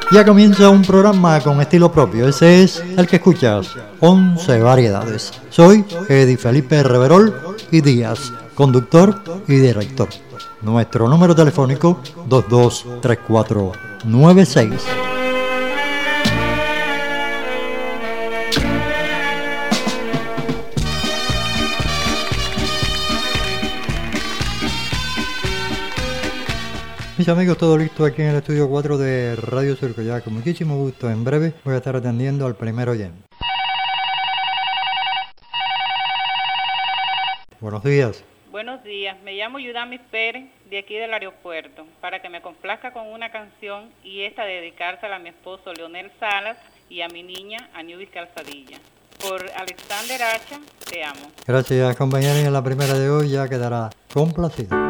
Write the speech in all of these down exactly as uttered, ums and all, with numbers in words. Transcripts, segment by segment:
Ya comienza un programa con estilo propio, ese es el que escuchas, once variedades. Soy Edi Felipe Reverol y Díaz, conductor y director. Nuestro número telefónico dos dos tres cuatro nueve seis. Mis amigos, todo listo aquí en el estudio cuatro de Radio Surco. Ya con muchísimo gusto, en breve voy a estar atendiendo al primer oyente. Buenos días. Buenos días, me llamo Yudamis Pérez, de aquí del aeropuerto, para que me complazca con una canción y esta dedicársela a mi esposo Leonel Salas y a mi niña Aniubis Calzadilla. Por Alexander Hacha, te amo. Gracias, compañeros, y en la primera de hoy ya quedará complacida.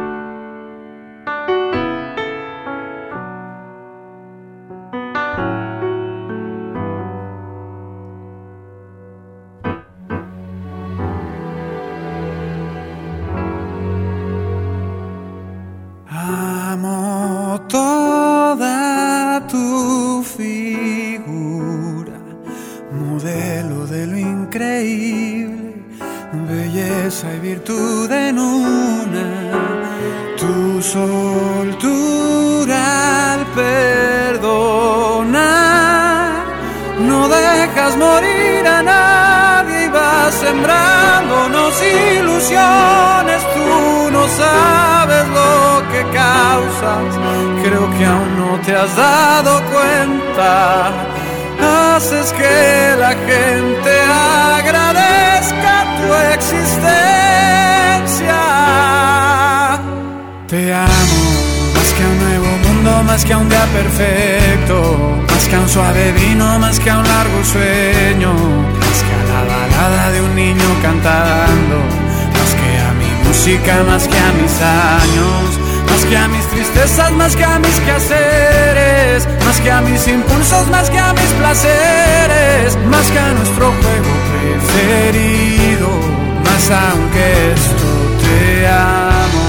Belleza y virtud en una, tu soltura al perdonar, no dejas morir a nadie y vas sembrándonos ilusiones, tú no sabes lo que causas, creo que aún no te has dado cuenta, haces que la gente agradezca tu existencia. Te amo, más que a un nuevo mundo, más que a un día perfecto, más que a un suave vino, más que a un largo sueño, más que a la balada de un niño cantando, más que a mi música, más que a mis años, más que a mis tristezas, más que a mis quehaceres, más que a mis impulsos, más que a mis placeres, más que a nuestro juego preferido, más aunque esto te amo.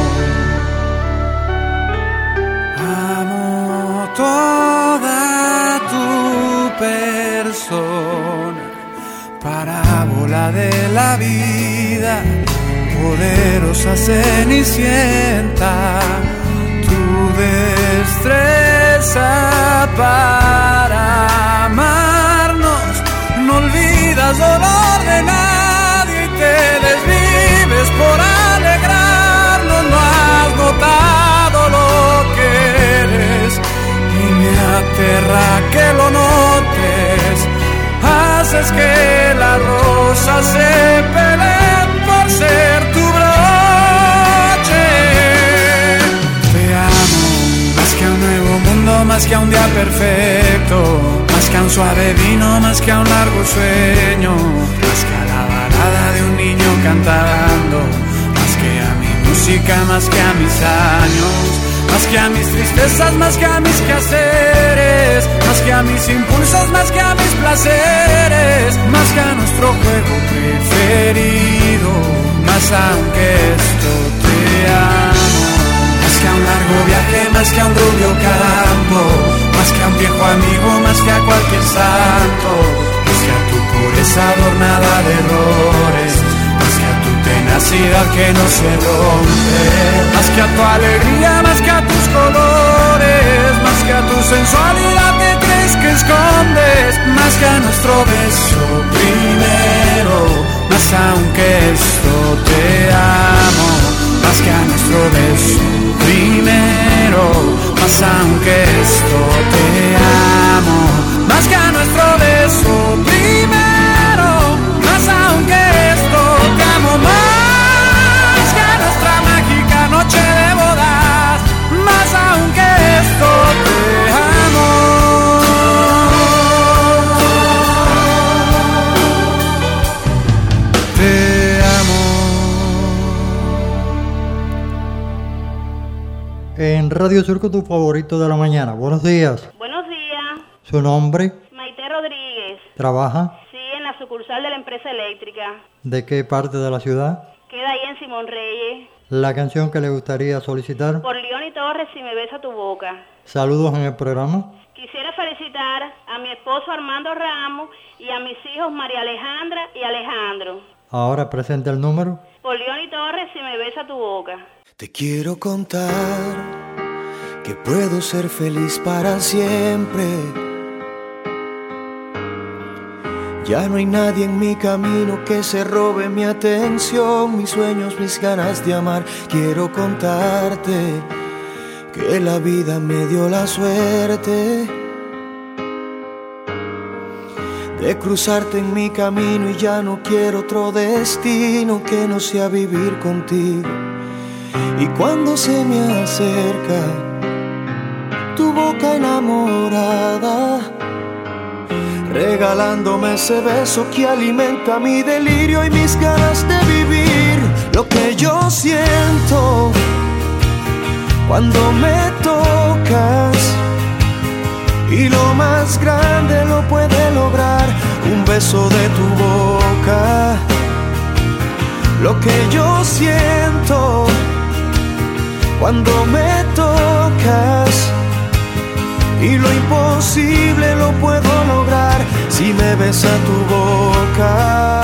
Amo toda tu persona, parábola de la vida, poderosa cenicienta, tu destreza para amarnos, no olvidas dolor de nadie y te desvives por alegrarnos, no has notado lo que eres y me aterra que lo notes, haces que las rosas se peleen por ser tu broche. Te amo, más que a un nuevo mundo, más que a un día perfecto, más que a un suave vino, más que a un largo sueño, más que a la balada de un niño cantando, más que a mi música, más que a mis años, más que a mis tristezas, más que a mis quehaceres, más que a mis impulsos, más que a mis placeres, más que a nuestro juego preferido, más aunque esto te amo, más que a un largo viaje, más que a un rubio campo, más que a un viejo amigo, más que a cualquier santo, más que a tu pureza adornada de errores, más que a tu tenacidad que no se rompe, más que a tu alegría, más que a tus colores, más que a tu sensualidad que crees que escondes, más que a nuestro beso primero, más aunque esto te amo, más que a nuestro beso primero, más aunque esto te amo, más que a nuestro beso primero, más aunque esto te amo, más que a nuestra mágica noche de bodas, más aunque esto te amo. Te amo. En Radio Surco, tu favorito de la mañana. Buenos días. Buenos días. ¿Su nombre? Maite Rodríguez. ¿Trabaja? Sí, en la sucursal de la empresa eléctrica. ¿De qué parte de la ciudad? Queda ahí en Simón Reyes. La canción que le gustaría solicitar. Por Leoni Torres, Si me besa tu boca. Saludos en el programa. Quisiera felicitar a mi esposo Armando Ramos y a mis hijos María Alejandra y Alejandro. Ahora presenta el número. Por Leoni Torres, si me besa tu boca. Te quiero contar que puedo ser feliz para siempre. Ya no hay nadie en mi camino que se robe mi atención, mis sueños, mis ganas de amar. Quiero contarte que la vida me dio la suerte de cruzarte en mi camino y ya no quiero otro destino que no sea vivir contigo. Y cuando se me acerca tu boca enamorada, regalándome ese beso que alimenta mi delirio y mis ganas de vivir, lo que yo siento cuando me tocas, y lo más grande lo puede lograr un beso de tu boca. Lo que yo siento cuando me tocas, y lo imposible lo puedo lograr si me besa tu boca.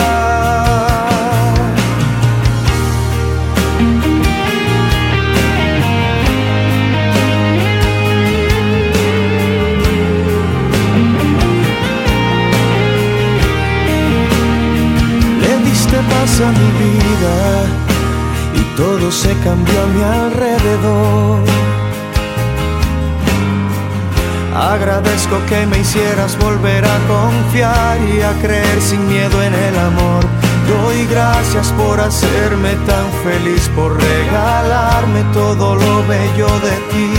Le diste paz a mi vida y todo se cambió a mi alrededor. Agradezco que me hicieras volver a confiar y a creer sin miedo en el amor. Doy gracias por hacerme tan feliz, por regalarme todo lo bello de ti.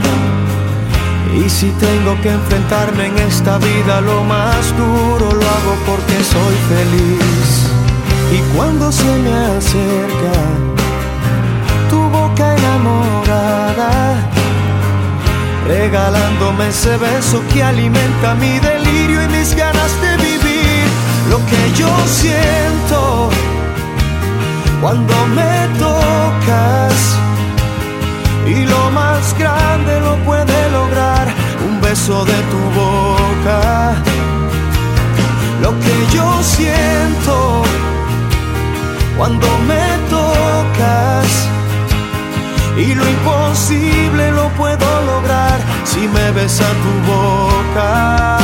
Y si tengo que enfrentarme en esta vida lo más duro, lo hago porque soy feliz. Y cuando se me acerca tu boca enamorada, regalándome ese beso que alimenta mi delirio y mis ganas de vivir, lo que yo siento cuando me tocas, y lo más grande lo puede lograr un beso de tu boca. Lo que yo siento cuando me tocas, y lo imposible lo puedo lograr si me besa tu boca.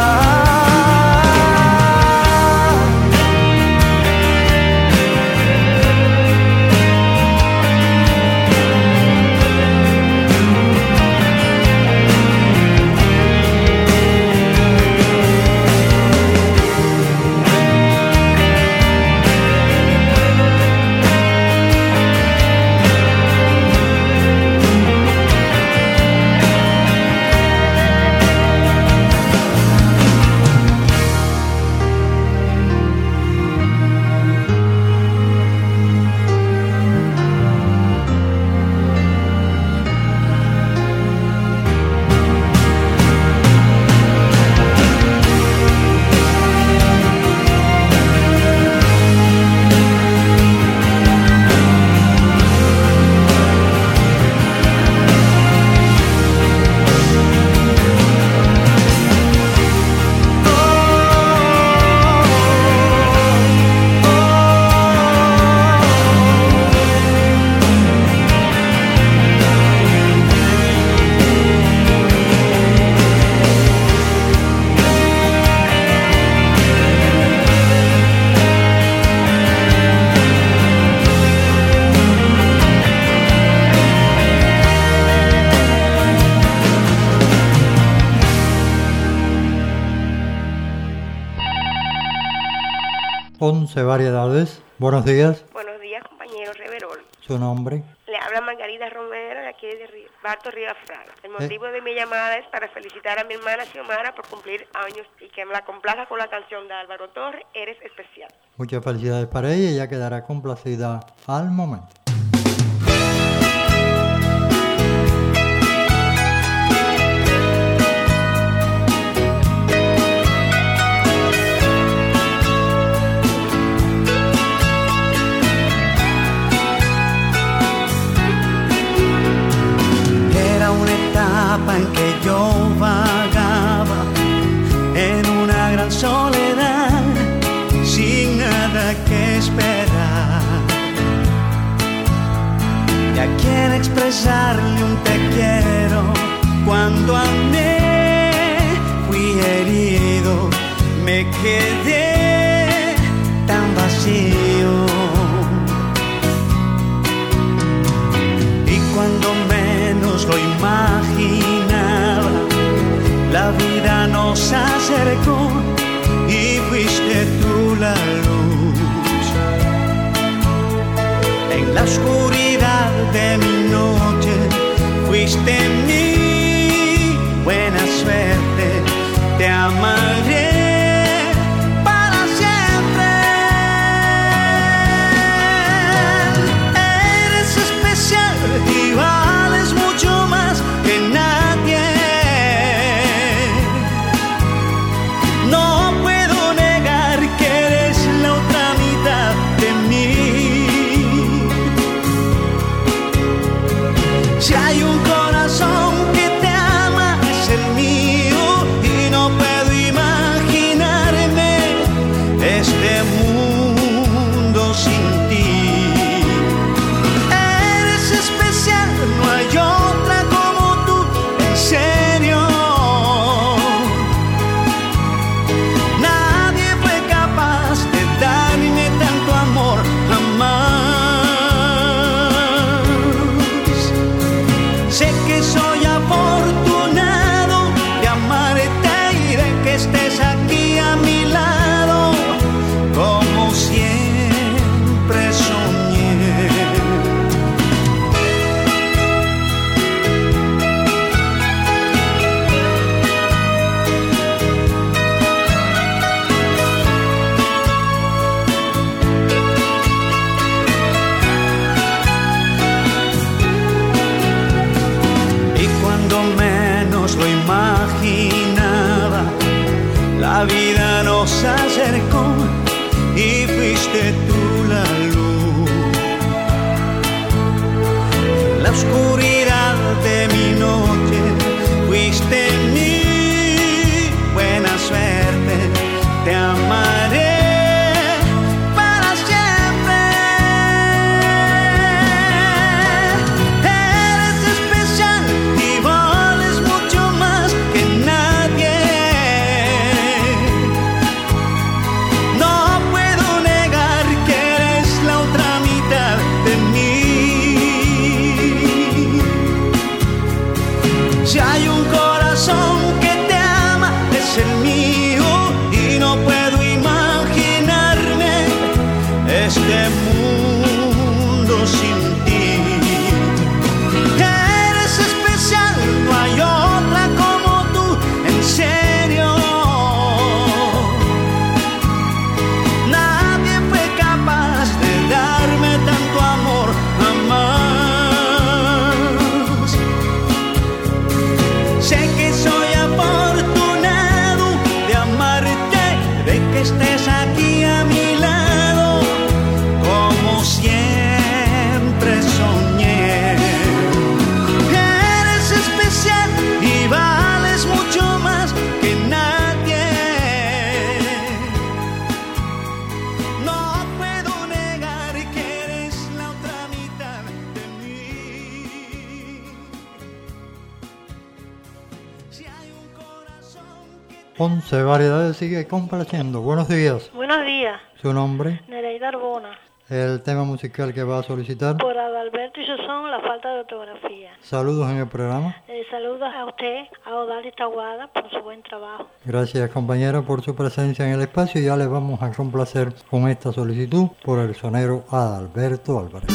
once variedades. Buenos días. Buenos días, compañero Reverol. ¿Su nombre? Le habla Margarita Romero, de aquí de Barto Río Fraga. El motivo eh. de mi llamada es para felicitar a mi hermana Xiomara por cumplir años y que me la complaza con la canción de Álvaro Torres, Eres Especial. Muchas felicidades para ella, ella quedará complacida al momento. En que yo vagaba besarle un te quiero cuando amé, fui herido, me quedé tan vacío. Y cuando menos lo imaginaba, la vida nos acercó y fuiste tú la luz. En la oscuridad de mi noche fuiste mi buena suerte, te amaré para siempre. Eres especial y vales mucho más que nadie. No puedo negar que eres la otra mitad de mí. Si hay un corazón que te ama, es el mío, y no puedo imaginarme este mundo sin ti. Eres especial, no hay otra como tú, en serio. Nadie fue capaz de darme tanto amor jamás. Sé que soy afortunado de amarte y de que estés aquí a mi lado, como siempre soñé. Y cuando menos lo imaginaba, la vida nos acercó y fuiste tú la luz. En la oscuridad de mi noche fuiste mi buena suerte, te amaré para siempre. Eres especial y vales mucho más que nadie. No puedo negar que eres la otra mitad de mí. Si hay un corazón que te ama, es el mío, y no puedo imaginarme este mundo sin ti. Eres especial, no hay otra como tú, en serio. Nadie fue capaz de darme tanto amor jamás. Sé que soy afortunado de amarte, de que estés aquí a mi lado, como siempre soñé. Eres especial y vales mucho más que nadie. No puedo negar que eres la otra mitad de mí. Si hay un corazón que Once Variedades sigue complaciendo. Buenos días. Buenos días, Su nombre, Nereida Arbona. el tema musical que va a solicitar. Por Adalberto y Susón, la falta de ortografía. Saludos en el programa. Eh, saludos a usted, a Odalis Taguada, por su buen trabajo. Gracias, compañero, por su presencia en el espacio. Ya les vamos a complacer con esta solicitud por el sonero Adalberto Álvarez.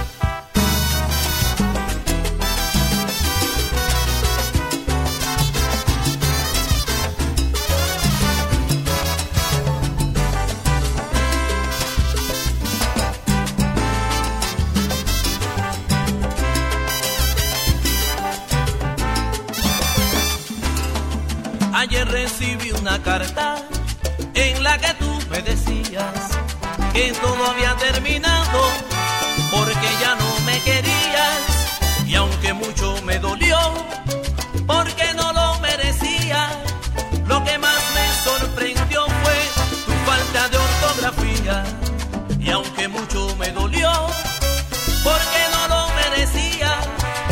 Ayer recibí una carta en la que tú me decías que todo había terminado porque ya no me querías, y aunque mucho me dolió porque no lo merecía, lo que más me sorprendió fue tu falta de ortografía, y aunque mucho me dolió porque no lo merecía,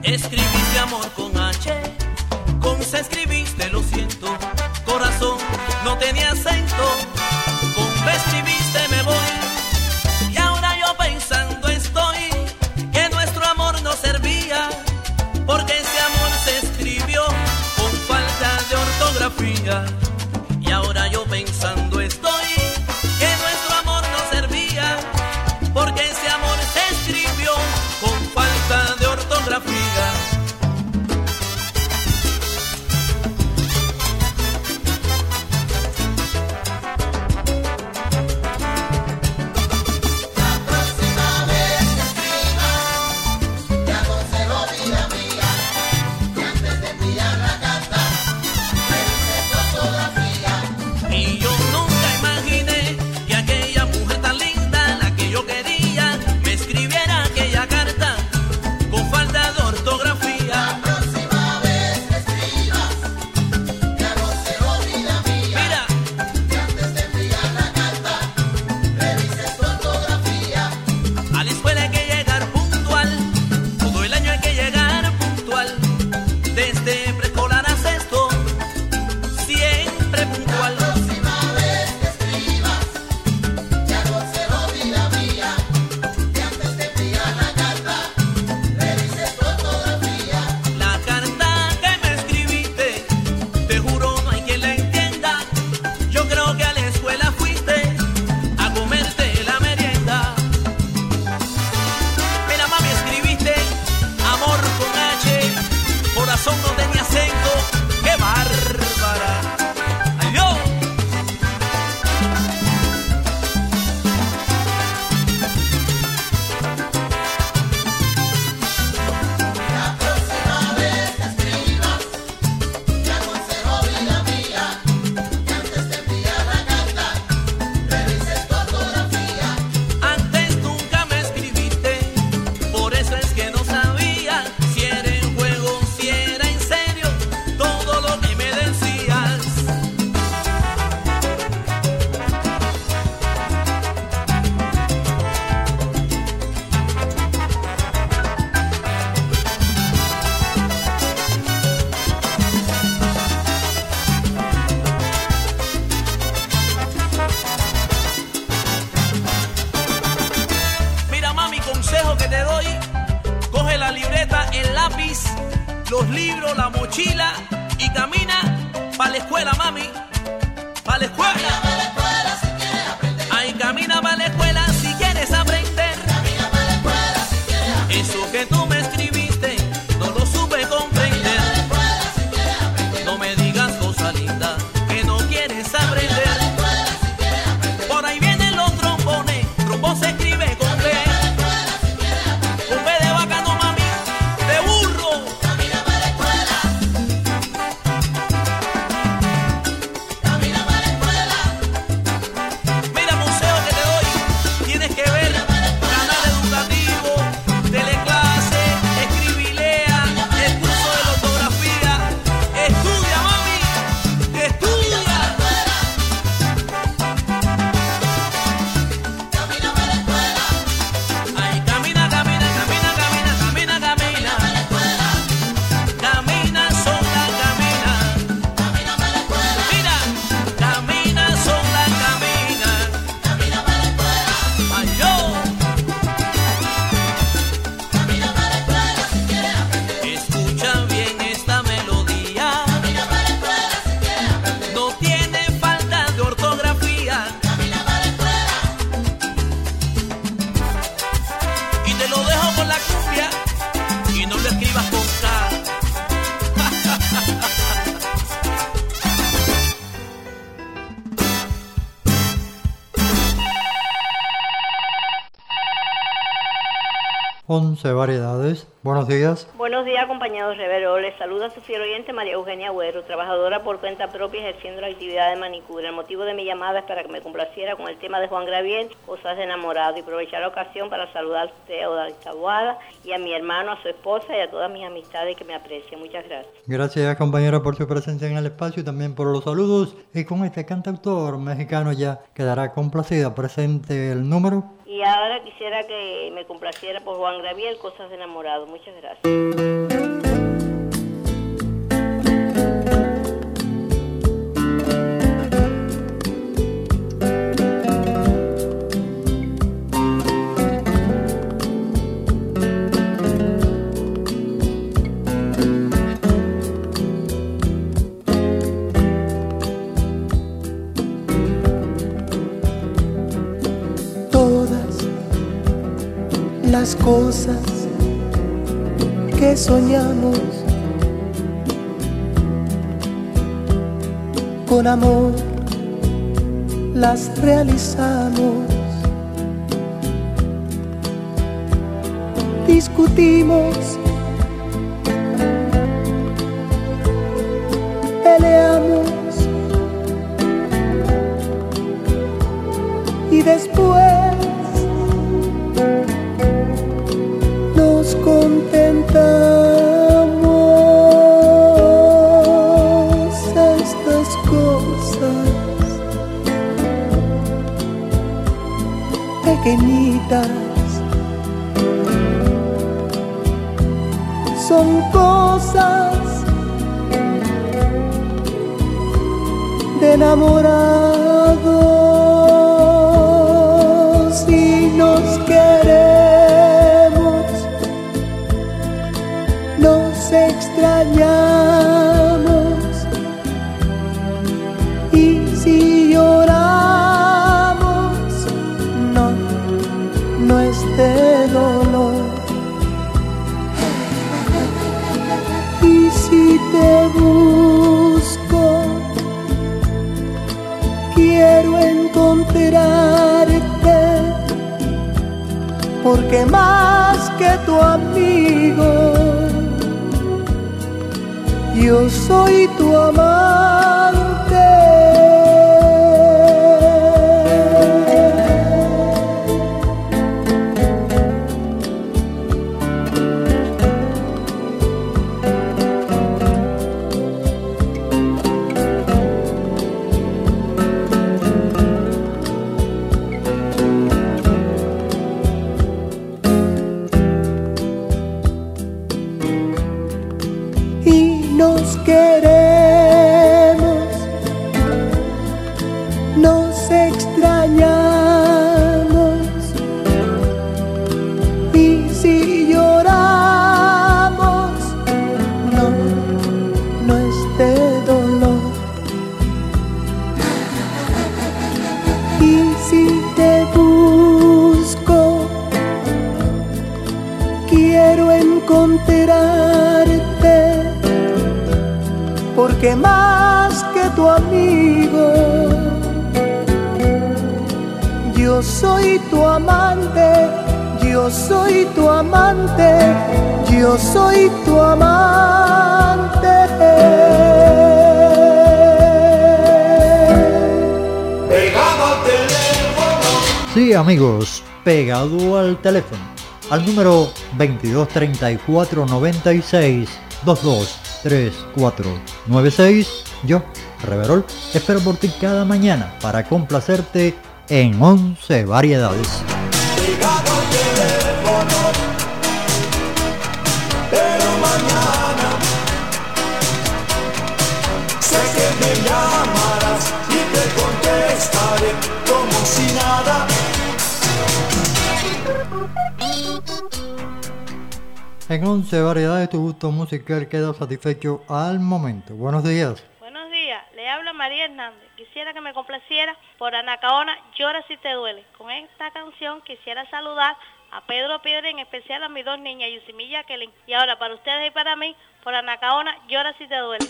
Escribiste amor con H, con C escribiste lo siento, corazón no tenía acento, con B escribiste me voy, y ahora yo pensando estoy, que nuestro amor no servía, porque ese amor se escribió con falta de ortografía, y ahora yo pensando estoy, que nuestro amor no servía, porque ese amor se escribió con falta de ortografía. Los libros, la mochila y camina pa' la escuela, mami, pa' la escuela. Camina pa' la escuela si quieres aprender. Ay, camina pa' la escuela si quieres aprender. Camina pa' la escuela si quieres aprender. Eso que tú me escribiste no lo supe comprender. Camina pa' la escuela si quieres aprender. No me digas cosa linda que no quieres aprender. Camina pa' la escuela si quieres aprender. Por ahí vienen los trombones, trombón se escribe con B. Con B de vaca no, mami, de burro. once variedades. Buenos días. Buenos días, compañeros Reverol. Les saluda a su fiel oyente María Eugenia Agüero, trabajadora por cuenta propia ejerciendo la actividad de manicura. El motivo de mi llamada es para que me complaciera con el tema de Juan Graviel, Cosas de enamorado, y aprovechar la ocasión para saludar a usted, a Odal Taboada, y a mi hermano, a su esposa y a todas mis amistades que me aprecian. Muchas gracias. Gracias, compañera, por su presencia en el espacio y también por los saludos. Y con este cantautor mexicano ya quedará complacida. Presente el número. Y ahora quisiera que me complaciera por Juan Gabriel, Cosas de Enamorado. Muchas gracias. Las cosas que soñamos con amor las realizamos. Discutimos, peleamos y después nos contentamos. Estas cosas pequeñitas son cosas de enamorados y nos queremos, nos extrañamos y si lloramos no, no es de dolor. Y si te busco quiero encontrarte, porque más que tu amigo yo soy tu amante. Nos queremos, nos extrañamos y si lloramos no, no es de dolor. Y si te busco quiero encontrarte, porque más que tu amigo yo soy tu amante, yo soy tu amante, yo soy tu amante. Pegado al teléfono. Sí, amigos, pegado al teléfono, al número veintidós treinta y cuatro noventa y seis veintidós treinta y cuatro noventa y seis. Yo, Reverol, espero por ti cada mañana para complacerte en once variedades. Pegado al teléfono, pero mañana sé que me llamarás y te contestaré como si nada. En once variedades tu gusto musical queda satisfecho al momento. Buenos días. Buenos días, le habla María Hernández. Quisiera que me complaciera por Anacaona, Llora si te duele. Con esta canción quisiera saludar a Pedro Piedra, en especial a mis dos niñas, Yusimilla y Jacqueline. Y ahora para ustedes y para mí, por Anacaona, Llora si te duele.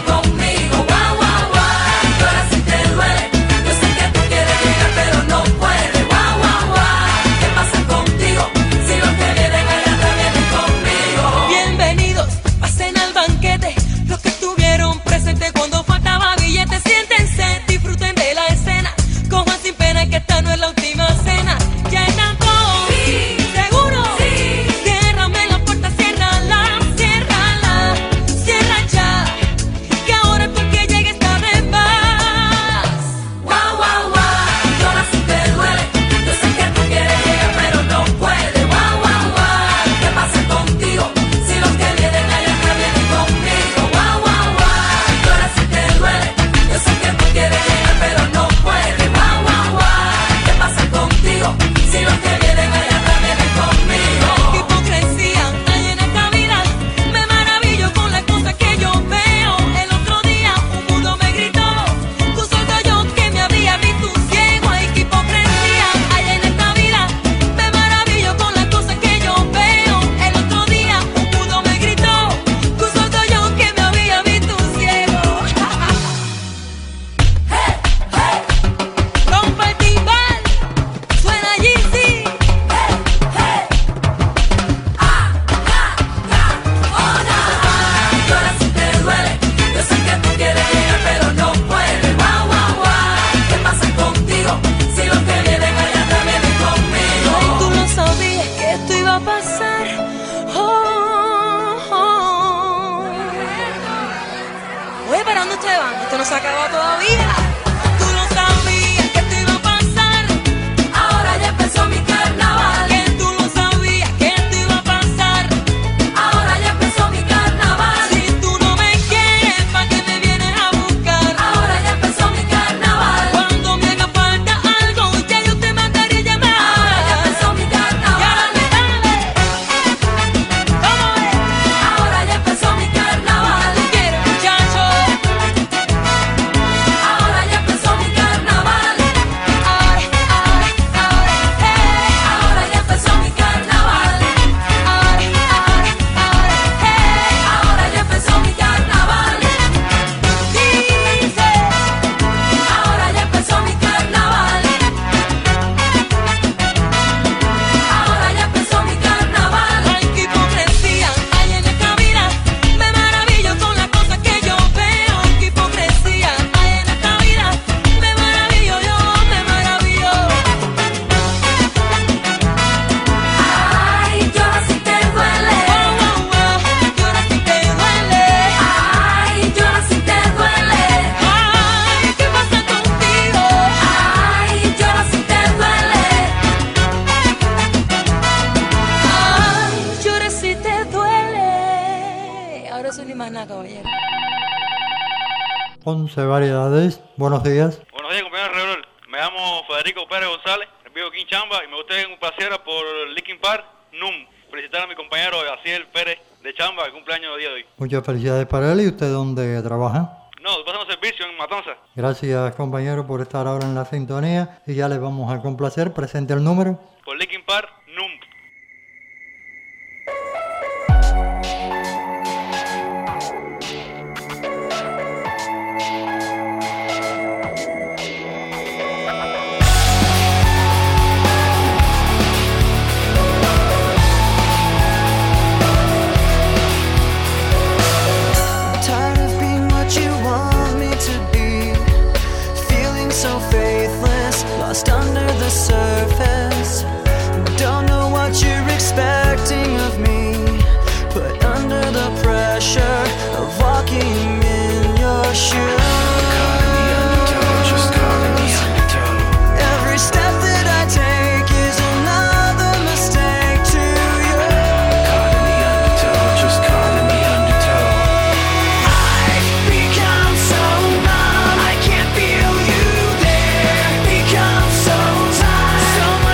No puedo. dónde ustedes van? Esto no se ha acabado todavía. Tú no sabías que esto iba a pasar. Ahora ya empezó mi carnaval. Que tú no sabías que esto iba a pasar. Ahora ya empezó mi carnaval. Si tú no me quieres, ¿pa' qué me vienes a buscar? Ahora ya empezó mi carnaval. Cuando me haga falta algo, ya yo te mandaré llamar. Ahora ya empezó mi carnaval. Ya dale, dale. ¿Cómo es? Ahora ya empezó mi carnaval. Quiero, muchacho. Ahora ya empezó mi carnaval. Ahora, ahora, ahora, hey. Ahora ya empezó mi carnaval. Ahora, ahora, ahora, hey. Ahora ya empezó mi carnaval. Dice, ahora ya empezó mi carnaval. Ahora ya empezó mi carnaval. Ay, qué hipocresía hay en esta vida. Me maravillo con las cosas que yo veo. Qué hipocresía hay en esta vida. Me maravillo yo, me maravillo. Ay, llora si te duele. Oh, oh, oh, llora si te duele. Ay, llora si te duele. Ay, ¿qué pasa contigo? Ay, llora si te duele. Ay, llora si te duele. Ahora soy ni más nada, caballero. once variedades. Buenos días. Buenos días, compañero Reverol. Me llamo Federico Pérez González, vivo aquí en Chamba y me gustaría un placer por Linkin Park, Num. Felicitar a mi compañero Asiel Pérez de Chamba, que cumpleaños el día de hoy. Muchas felicidades para él. ¿Y usted dónde trabaja? No, estoy pasando servicio en Matanza. Gracias, compañero, por estar ahora en la sintonía. Y ya les vamos a complacer. Presente el número. Por Linkin Park, Num. Tired of being what you want me to be, feeling so faithless, lost under the surface. Don't know what you're expecting of me, put under the pressure of walking in your shoes. Every step that I take is another mistake to you. I've become so numb, I can't feel you there. Become so tired, so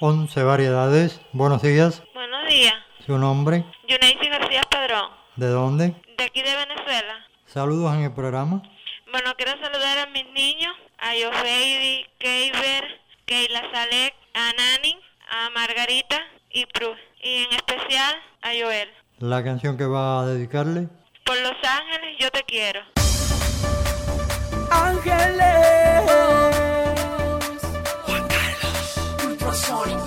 once variedades. Buenos días. Buenos días. ¿Su nombre? Yuneisi García Padrón. ¿De dónde? De aquí de Venezuela. Saludos en el programa. Bueno, quiero saludar a mis niños, a Yofeidi, Keiber, Keila Salek, a Nani, a Margarita y Prus. Y en especial a Joel. La canción que va a dedicarle. Por Los Ángeles, yo te quiero. Ángeles. Juan Carlos. Ultrasonic.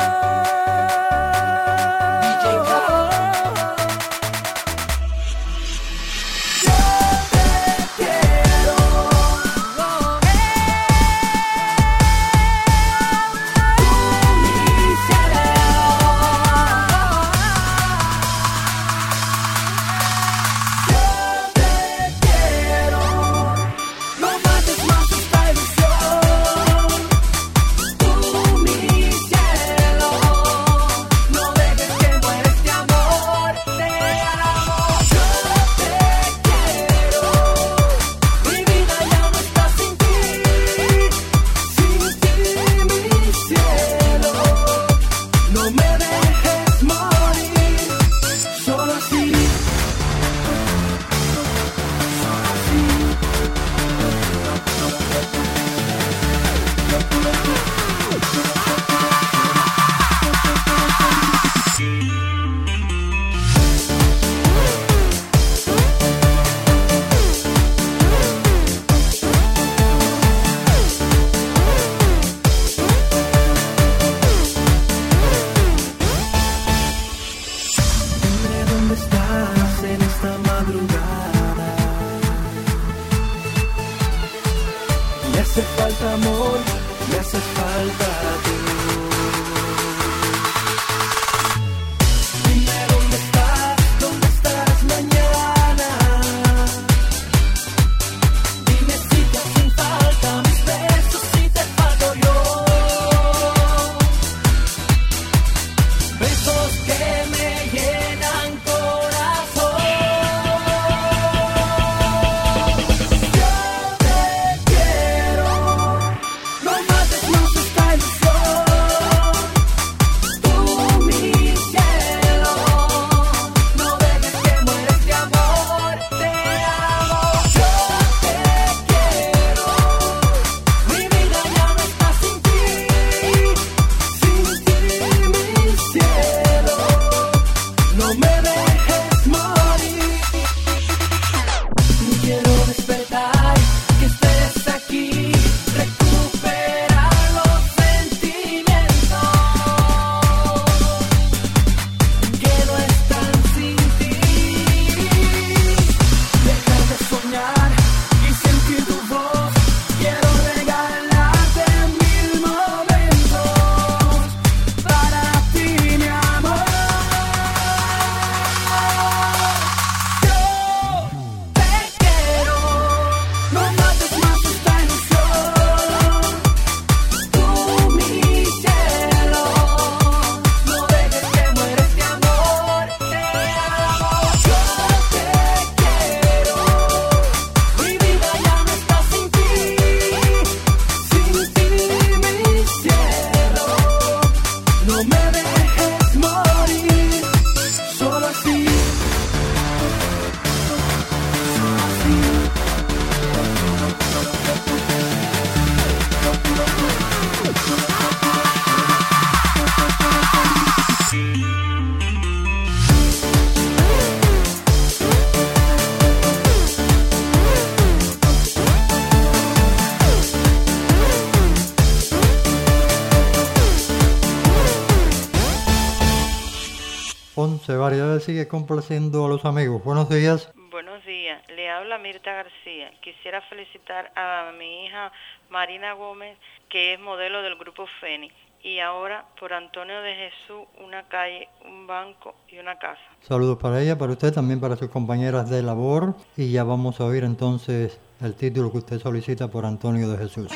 once variedades sigue complaciendo a los amigos. Buenos días. Buenos días, le habla Mirta García. Quisiera felicitar a mi hija Marina Gómez, que es modelo del grupo Fénix. Y ahora por Antonio de Jesús, una calle, un banco y una casa. Saludos para ella, para usted, también para sus compañeras de labor. Y ya vamos a oír entonces el título que usted solicita por Antonio de Jesús.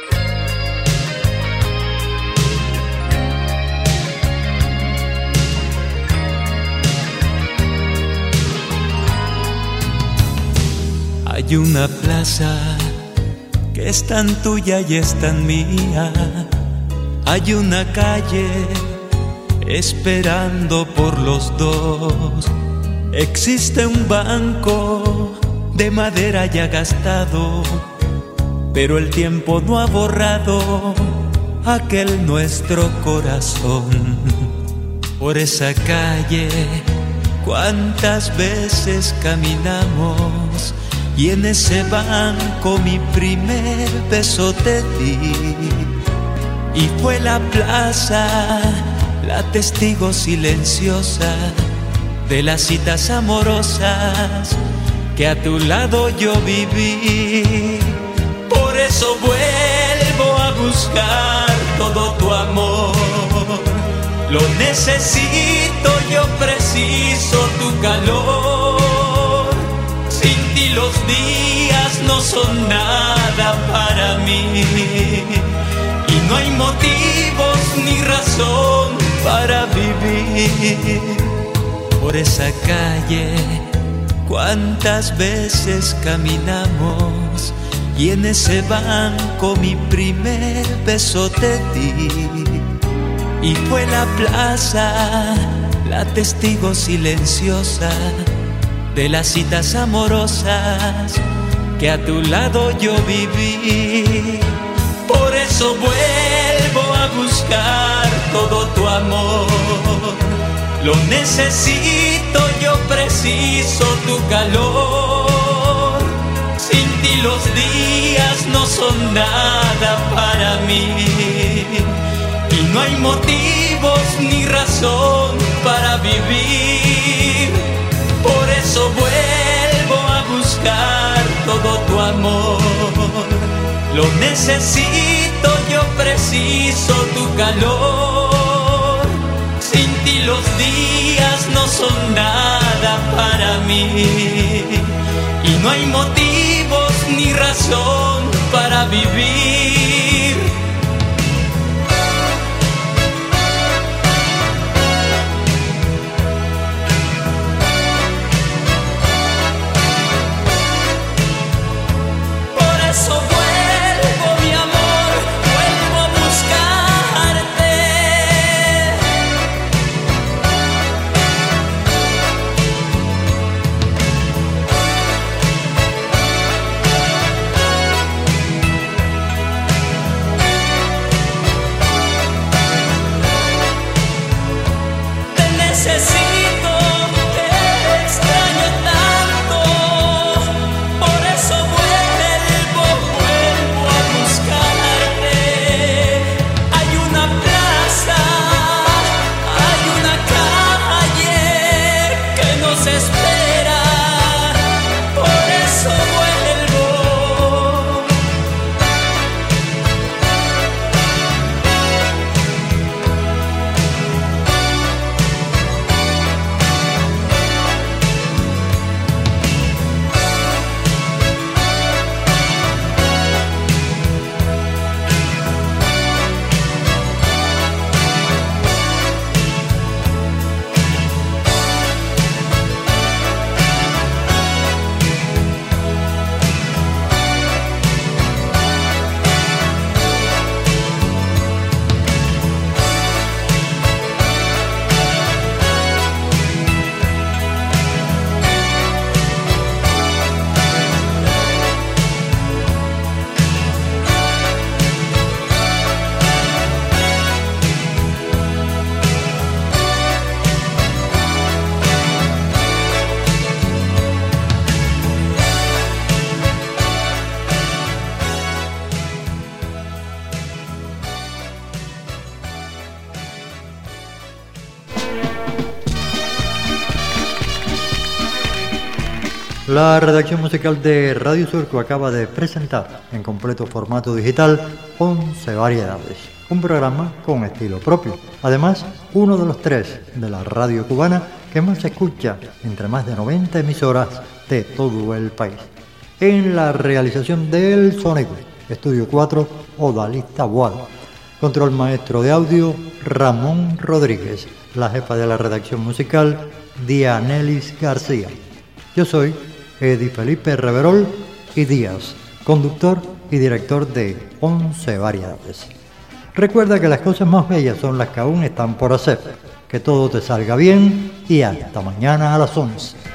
Hay una plaza que es tan tuya y es tan mía. Hay una calle esperando por los dos. Existe un banco de madera ya gastado, pero el tiempo no ha borrado aquel nuestro corazón. Por esa calle cuántas veces caminamos, y en ese banco mi primer beso te di. Y fue la plaza la testigo silenciosa de las citas amorosas que a tu lado yo viví. Por eso vuelvo a buscar todo tu amor. Lo necesito, yo preciso tu calor. Sin ti los días no son nada para mí, y no hay motivos ni razón para vivir. Por esa calle cuántas veces caminamos, y en ese banco mi primer beso te di. Y fue la plaza la testigo silenciosa de las citas amorosas que a tu lado yo viví. Por eso vuelvo a buscar todo tu amor. Lo necesito, yo preciso tu calor. Sin ti los días no son nada para mí, y no hay motivos ni razón para vivir. Por eso vuelvo a buscar todo tu amor. Lo necesito, yo preciso tu calor. Sin ti los días no son nada para mí, y no hay motivos ni razón para vivir. La redacción musical de Radio Surco acaba de presentar en completo formato digital once variedades, un programa con estilo propio. Además, uno de los tres de la radio cubana que más se escucha entre más de noventa emisoras de todo el país. En la realización del sonido, Estudio cuatro, Odalista Boal. Control maestro de audio, Ramón Rodríguez. La jefa de la redacción musical, Dianelis García. Yo soy Edi Felipe Reverol y Díaz, conductor y director de once variedades. Recuerda que las cosas más bellas son las que aún están por hacer. Que todo te salga bien y hasta mañana a las once.